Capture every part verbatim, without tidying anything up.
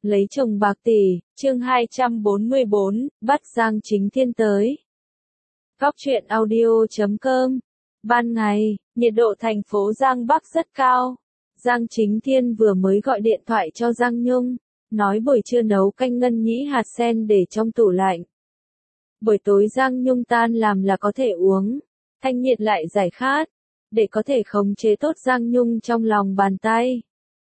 Lấy chồng bạc tỷ, chương hai trăm bốn mươi bốn, bắt Giang Chính Thiên tới. Góc truyện audio chấm com. Ban ngày, nhiệt độ thành phố Giang Bắc rất cao. Giang Chính Thiên vừa mới gọi điện thoại cho Giang Nhung, nói buổi trưa nấu canh ngân nhĩ hạt sen để trong tủ lạnh. Buổi tối Giang Nhung tan làm là có thể uống, thanh nhiệt lại giải khát, để có thể khống chế tốt Giang Nhung trong lòng bàn tay.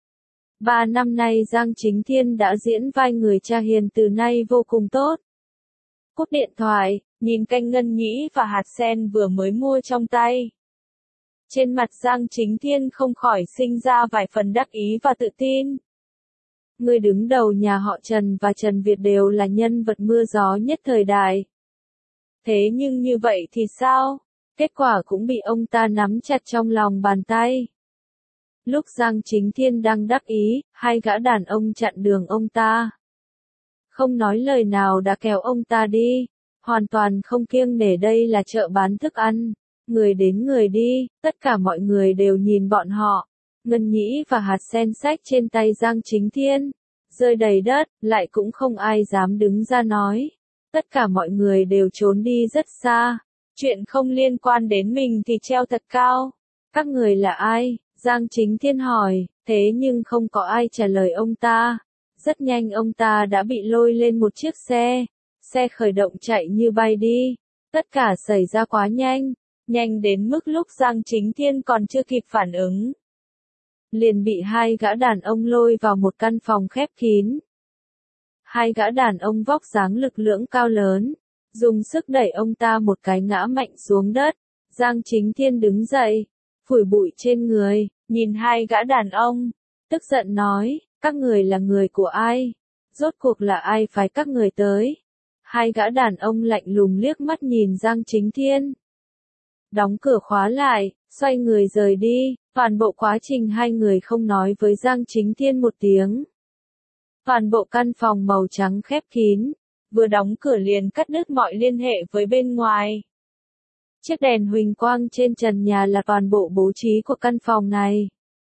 Ba năm nay Giang Chính Thiên đã diễn vai người cha hiền từ nay vô cùng tốt. Cúp điện thoại, nhìn canh ngân nhĩ và hạt sen vừa mới mua trong tay. Trên mặt Giang Chính Thiên không khỏi sinh ra vài phần đắc ý và tự tin. Người đứng đầu nhà họ Trần và Trần Việt đều là nhân vật mưa gió nhất thời đại. Thế nhưng như vậy thì sao? Kết quả cũng bị ông ta nắm chặt trong lòng bàn tay. Lúc Giang Chính Thiên đang đắc ý, hai gã đàn ông chặn đường ông ta. Không nói lời nào đã kéo ông ta đi, hoàn toàn không kiêng nể đây là chợ bán thức ăn. Người đến người đi, tất cả mọi người đều nhìn bọn họ. Ngân nhĩ và hạt sen xách trên tay Giang Chính Thiên, rơi đầy đất, lại cũng không ai dám đứng ra nói. Tất cả mọi người đều trốn đi rất xa. Chuyện không liên quan đến mình thì treo thật cao. Các người là ai? Giang Chính Thiên hỏi, thế nhưng không có ai trả lời ông ta. Rất nhanh ông ta đã bị lôi lên một chiếc xe. Xe khởi động chạy như bay đi. Tất cả xảy ra quá nhanh. Nhanh đến mức lúc Giang Chính Thiên còn chưa kịp phản ứng. Liền bị hai gã đàn ông lôi vào một căn phòng khép kín. Hai gã đàn ông vóc dáng lực lưỡng cao lớn. Dùng sức đẩy ông ta một cái ngã mạnh xuống đất. Giang Chính Thiên đứng dậy, phủi bụi trên người, nhìn hai gã đàn ông, tức giận nói, các người là người của ai? Rốt cuộc là ai phái các người tới? Hai gã đàn ông lạnh lùng liếc mắt nhìn Giang Chính Thiên. Đóng cửa khóa lại, xoay người rời đi, toàn bộ quá trình hai người không nói với Giang Chính Thiên một tiếng. Toàn bộ căn phòng màu trắng khép kín, vừa đóng cửa liền cắt đứt mọi liên hệ với bên ngoài. Chiếc đèn huỳnh quang trên trần nhà là toàn bộ bố trí của căn phòng này.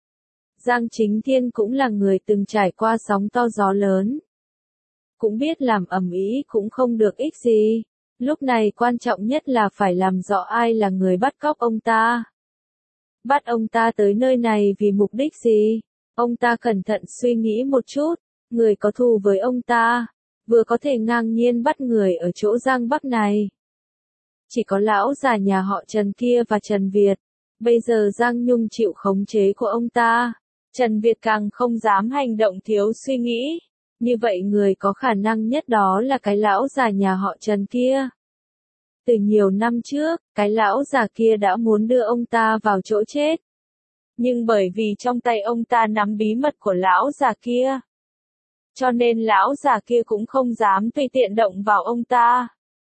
Giang Chính Thiên cũng là người từng trải qua sóng to gió lớn. Cũng biết làm ầm ĩ cũng không được ích gì. Lúc này quan trọng nhất là phải làm rõ ai là người bắt cóc ông ta. Bắt ông ta tới nơi này vì mục đích gì? Ông ta cẩn thận suy nghĩ một chút. Người có thù với ông ta, vừa có thể ngang nhiên bắt người ở chỗ Giang Bắc này. Chỉ có lão già nhà họ Trần kia và Trần Việt. Bây giờ Giang Nhung chịu khống chế của ông ta. Trần Việt càng không dám hành động thiếu suy nghĩ. Như vậy người có khả năng nhất đó là cái lão già nhà họ Trần kia. Từ nhiều năm trước, cái lão già kia đã muốn đưa ông ta vào chỗ chết. Nhưng bởi vì trong tay ông ta nắm bí mật của lão già kia, cho nên lão già kia cũng không dám tùy tiện động vào ông ta.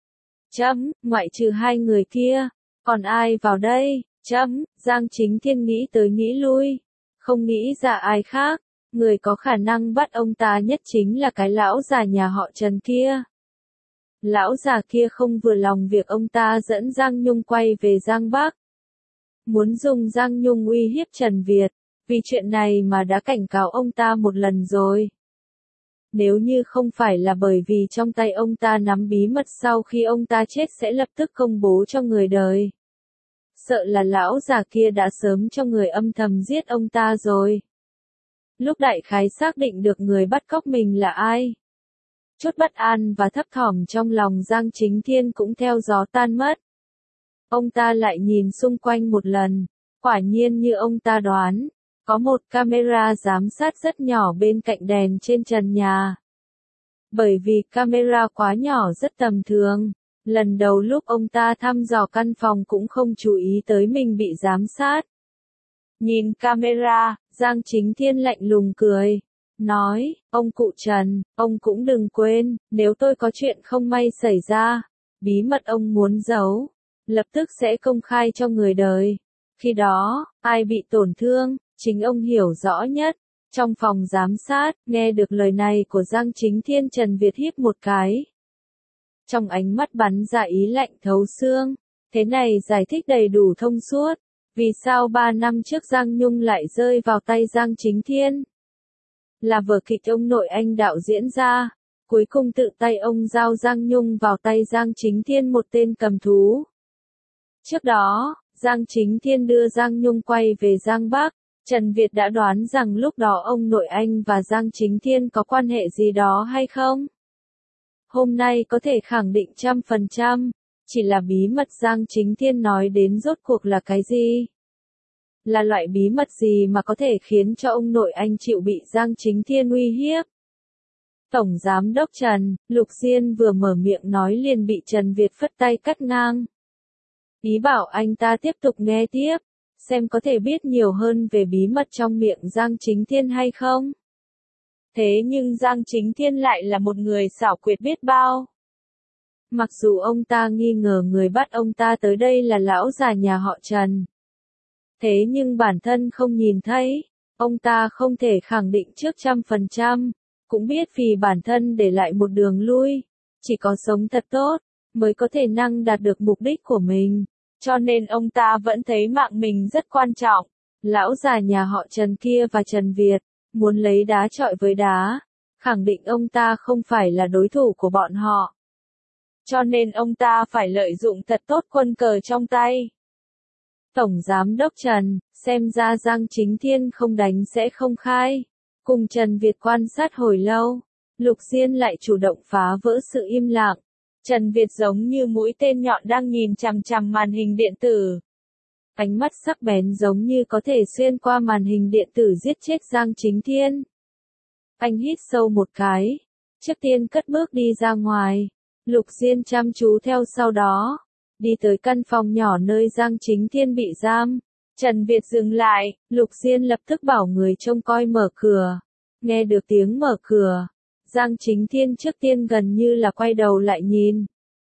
Chấm, ngoại trừ hai người kia, còn ai vào đây? Chấm, Giang Chính Thiên nghĩ tới nghĩ lui, không nghĩ ra ai khác. Người có khả năng bắt ông ta nhất chính là cái lão già nhà họ Trần kia. Lão già kia không vừa lòng việc ông ta dẫn Giang Nhung quay về Giang Bắc. Muốn dùng Giang Nhung uy hiếp Trần Việt, vì chuyện này mà đã cảnh cáo ông ta một lần rồi. Nếu như không phải là bởi vì trong tay ông ta nắm bí mật sau khi ông ta chết sẽ lập tức công bố cho người đời. Sợ là lão già kia đã sớm cho người âm thầm giết ông ta rồi. Lúc đại khái xác định được người bắt cóc mình là ai. Chút bất an và thấp thỏm trong lòng Giang Chính Thiên cũng theo gió tan mất. Ông ta lại nhìn xung quanh một lần, quả nhiên như ông ta đoán. Có một camera giám sát rất nhỏ bên cạnh đèn trên trần nhà. Bởi vì camera quá nhỏ rất tầm thường, lần đầu lúc ông ta thăm dò căn phòng cũng không chú ý tới mình bị giám sát. Nhìn camera, Giang Chính Thiên lạnh lùng cười, nói, ông cụ Trần, ông cũng đừng quên, nếu tôi có chuyện không may xảy ra, bí mật ông muốn giấu, lập tức sẽ công khai cho người đời. Khi đó, ai bị tổn thương, chính ông hiểu rõ nhất. Trong phòng giám sát, nghe được lời này của Giang Chính Thiên, Trần Việt híp một cái. Trong ánh mắt bắn ra ý lạnh thấu xương. Thế này giải thích đầy đủ thông suốt. Vì sao ba năm trước Giang Nhung lại rơi vào tay Giang Chính Thiên? là vở kịch ông nội anh đạo diễn ra, cuối cùng tự tay ông giao Giang Nhung vào tay Giang Chính Thiên, một tên cầm thú. Trước đó, Giang Chính Thiên đưa Giang Nhung quay về Giang Bắc, Trần Việt đã đoán rằng lúc đó ông nội anh và Giang Chính Thiên có quan hệ gì đó hay không? Hôm nay có thể khẳng định trăm phần trăm, chỉ là bí mật Giang Chính Thiên nói đến rốt cuộc là cái gì? Là loại bí mật gì mà có thể khiến cho ông nội anh chịu bị Giang Chính Thiên uy hiếp? Tổng Giám đốc Trần, Lục Diên vừa mở miệng nói liền bị Trần Việt phất tay cắt ngang. Ý bảo anh ta tiếp tục nghe tiếp, xem có thể biết nhiều hơn về bí mật trong miệng Giang Chính Thiên hay không. Thế nhưng Giang Chính Thiên lại là một người xảo quyệt biết bao. Mặc dù ông ta nghi ngờ người bắt ông ta tới đây là lão già nhà họ Trần. Thế nhưng bản thân không nhìn thấy, ông ta không thể khẳng định trước trăm phần trăm, cũng biết vì bản thân để lại một đường lui, chỉ có sống thật tốt, mới có thể năng đạt được mục đích của mình, cho nên ông ta vẫn thấy mạng mình rất quan trọng. Lão già nhà họ Trần kia và Trần Việt, muốn lấy đá chọi với đá, khẳng định ông ta không phải là đối thủ của bọn họ. Cho nên ông ta phải lợi dụng thật tốt quân cờ trong tay. Tổng Giám đốc Trần, xem ra Giang Chính Thiên không đánh sẽ không khai. Cùng Trần Việt quan sát hồi lâu, Lục Diên lại chủ động phá vỡ sự im lặng. Trần Việt giống như mũi tên nhọn đang nhìn chằm chằm màn hình điện tử. Ánh mắt sắc bén giống như có thể xuyên qua màn hình điện tử giết chết Giang Chính Thiên. Anh hít sâu một cái, trước tiên cất bước đi ra ngoài. Lục Diên chăm chú theo sau đó, đi tới căn phòng nhỏ nơi Giang Chính Thiên bị giam. Trần Việt dừng lại, Lục Diên lập tức bảo người trông coi mở cửa. Nghe được tiếng mở cửa, Giang Chính Thiên trước tiên gần như là quay đầu lại nhìn.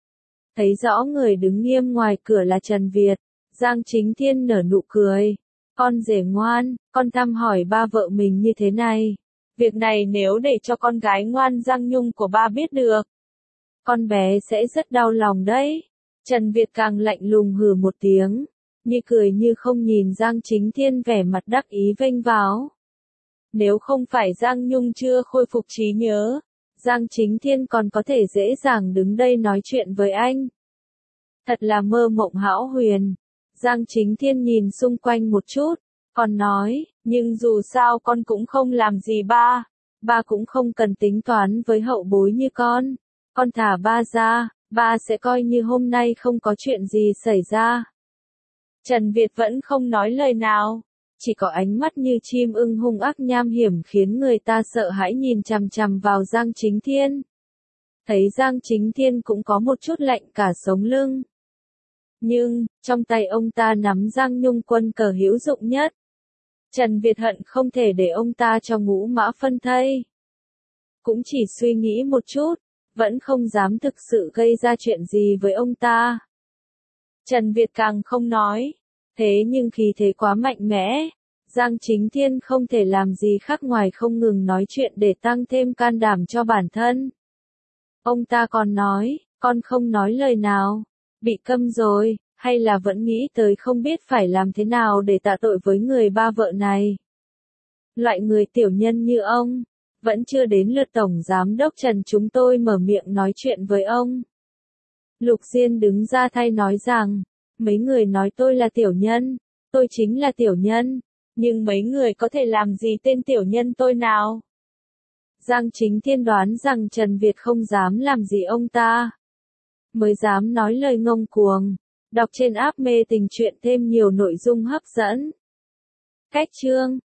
Thấy rõ người đứng nghiêm ngoài cửa là Trần Việt, Giang Chính Thiên nở nụ cười. Con rể ngoan, con thăm hỏi ba vợ mình như thế này. Việc này nếu để cho con gái ngoan Giang Nhung của ba biết được, con bé sẽ rất đau lòng đấy. Trần Việt càng lạnh lùng hừ một tiếng, như cười như không nhìn Giang Chính Thiên vẻ mặt đắc ý vênh váo. Nếu không phải Giang Nhung chưa khôi phục trí nhớ, Giang Chính Thiên còn có thể dễ dàng đứng đây nói chuyện với anh. Thật là mơ mộng hão huyền. Giang Chính Thiên nhìn xung quanh một chút, còn nói, nhưng dù sao con cũng không làm gì ba, ba cũng không cần tính toán với hậu bối như con. Con thả ba ra, ba sẽ coi như hôm nay không có chuyện gì xảy ra. Trần Việt vẫn không nói lời nào, chỉ có ánh mắt như chim ưng hung ác nham hiểm khiến người ta sợ hãi nhìn chằm chằm vào Giang Chính Thiên. Thấy Giang Chính Thiên cũng có một chút lạnh cả sống lưng. Nhưng, trong tay ông ta nắm Giang Nhung quân cờ hữu dụng nhất. Trần Việt hận không thể để ông ta cho ngũ mã phân thây. Cũng chỉ suy nghĩ một chút, vẫn không dám thực sự gây ra chuyện gì với ông ta. Trần Việt càng không nói, thế nhưng khí thế quá mạnh mẽ, Giang Chính Thiên không thể làm gì khác ngoài không ngừng nói chuyện để tăng thêm can đảm cho bản thân. Ông ta còn nói, con không nói lời nào, bị câm rồi, hay là vẫn nghĩ tới không biết phải làm thế nào để tạ tội với người ba vợ này. Loại người tiểu nhân như ông, vẫn chưa đến lượt Tổng Giám đốc Trần chúng tôi mở miệng nói chuyện với ông. Lục Diên đứng ra thay nói rằng, mấy người nói tôi là tiểu nhân, tôi chính là tiểu nhân, nhưng mấy người có thể làm gì tên tiểu nhân tôi nào? Giang Chính Thiên đoán rằng Trần Việt không dám làm gì ông ta, mới dám nói lời ngông cuồng. Đọc trên app mê tình truyện thêm nhiều nội dung hấp dẫn. Cách chương